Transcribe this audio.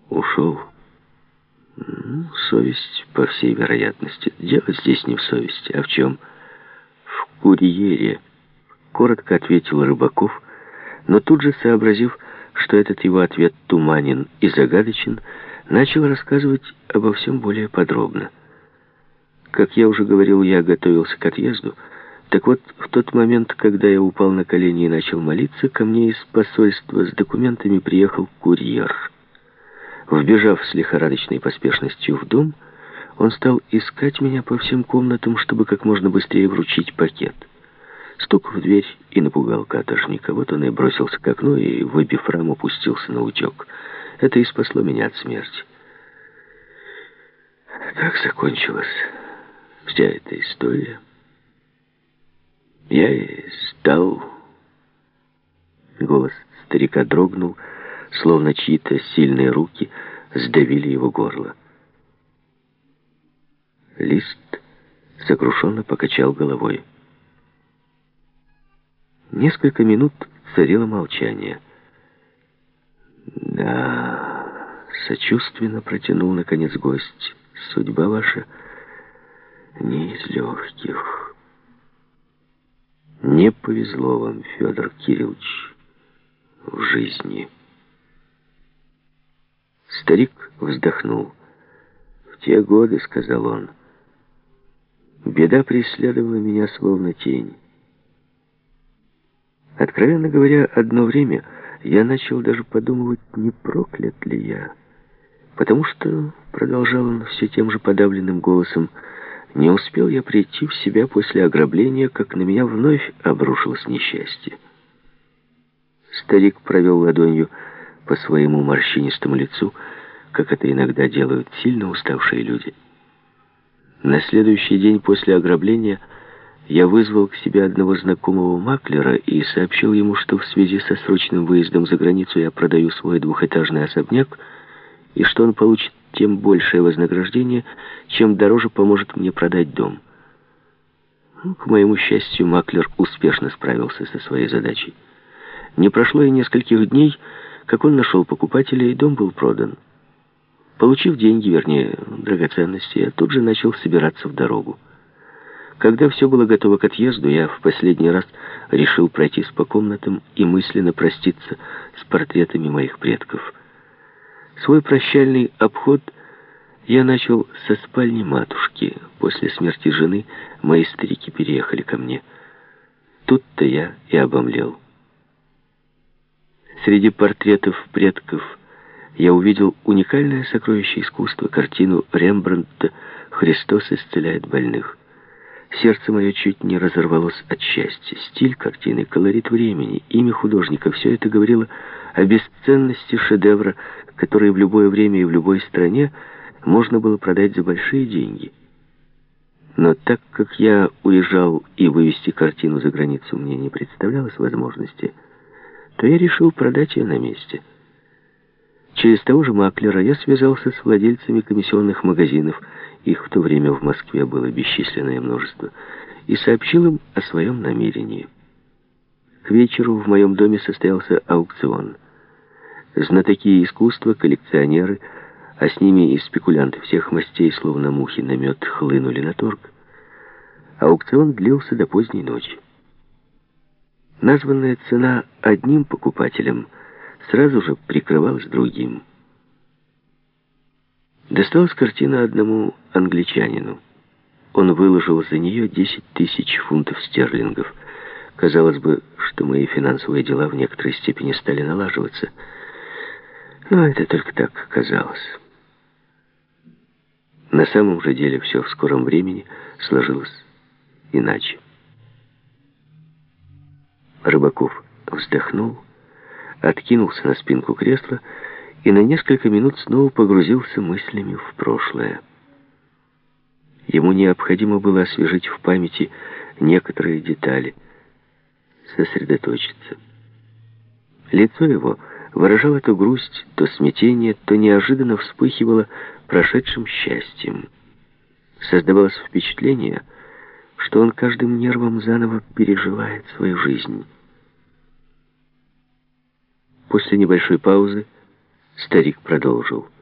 Ушел. Совесть, по всей вероятности. Дело здесь не в совести, а в чем? В курьере, коротко ответил Рыбаков, но тут же, сообразив, что этот его ответ туманен и загадочен, начал рассказывать обо всем более подробно. Как я уже говорил, я готовился к отъезду. Так вот, в тот момент, когда я упал на колени и начал молиться, ко мне из посольства с документами приехал курьер. Вбежав с лихорадочной поспешностью в дом, он стал искать меня по всем комнатам, чтобы как можно быстрее вручить пакет. Стук в дверь и напугал каторжника. Вот он и бросился к окну и, выбив раму, пустился на утек. Это и спасло меня от смерти. Так закончилась вся эта история. Я и стал... Голос старика дрогнул, словно чьи-то сильные руки сдавили его горло. Лист сокрушенно покачал головой. Несколько минут царило молчание. «Да...» — сочувственно протянул, наконец, гость. «Судьба ваша не из легких. Не повезло вам, Федор Кириллович, в жизни». Старик вздохнул. «В те годы, — сказал он, — беда преследовала меня словно тень. Откровенно говоря, одно время я начал даже подумывать, не проклят ли я. Потому что, — продолжал он все тем же подавленным голосом, — не успел я прийти в себя после ограбления, как на меня вновь обрушилось несчастье». Старик провел ладонью по своему морщинистому лицу, как это иногда делают сильно уставшие люди. На следующий день после ограбления я вызвал к себе одного знакомого маклера и сообщил ему, что в связи со срочным выездом за границу я продаю свой двухэтажный особняк, и что он получит тем большее вознаграждение, чем дороже поможет мне продать дом. К моему счастью, маклер успешно справился со своей задачей. Не прошло и нескольких дней, как он нашел покупателя, и дом был продан. Получив деньги, вернее, драгоценности, я тут же начал собираться в дорогу. Когда все было готово к отъезду, я в последний раз решил пройтись по комнатам и мысленно проститься с портретами моих предков. Свой прощальный обход я начал со спальни матушки. После смерти жены мои старики переехали ко мне. Тут-то я и обомлел. Среди портретов предков я увидел уникальное сокровище искусства, картину Рембрандта «Христос исцеляет больных». Сердце мое чуть не разорвалось от счастья. Стиль картины, колорит времени, имя художника — все это говорило о бесценности шедевра, который в любое время и в любой стране можно было продать за большие деньги. Но так как я уезжал и вывести картину за границу мне не представлялось возможности, то я решил продать ее на месте. Через того же маклера я связался с владельцами комиссионных магазинов, их в то время в Москве было бесчисленное множество, и сообщил им о своем намерении. К вечеру в моем доме состоялся аукцион. Знатоки искусства, коллекционеры, а с ними и спекулянты всех мастей, словно мухи на мед, хлынули на торг. Аукцион длился до поздней ночи. Названная цена одним покупателем сразу же прикрывалась другим. Досталась картина одному англичанину. Он выложил за нее 10 тысяч фунтов стерлингов. Казалось бы, что мои финансовые дела в некоторой степени стали налаживаться. Но это только так казалось. На самом же деле все в скором времени сложилось иначе. Рыбаков вздохнул, откинулся на спинку кресла и на несколько минут снова погрузился мыслями в прошлое. Ему необходимо было освежить в памяти некоторые детали, сосредоточиться. Лицо его выражало то грусть, то смятение, то неожиданно вспыхивало прошедшим счастьем. Создавалось впечатление, что он каждым нервом заново переживает свою жизнь. После небольшой паузы старик продолжил.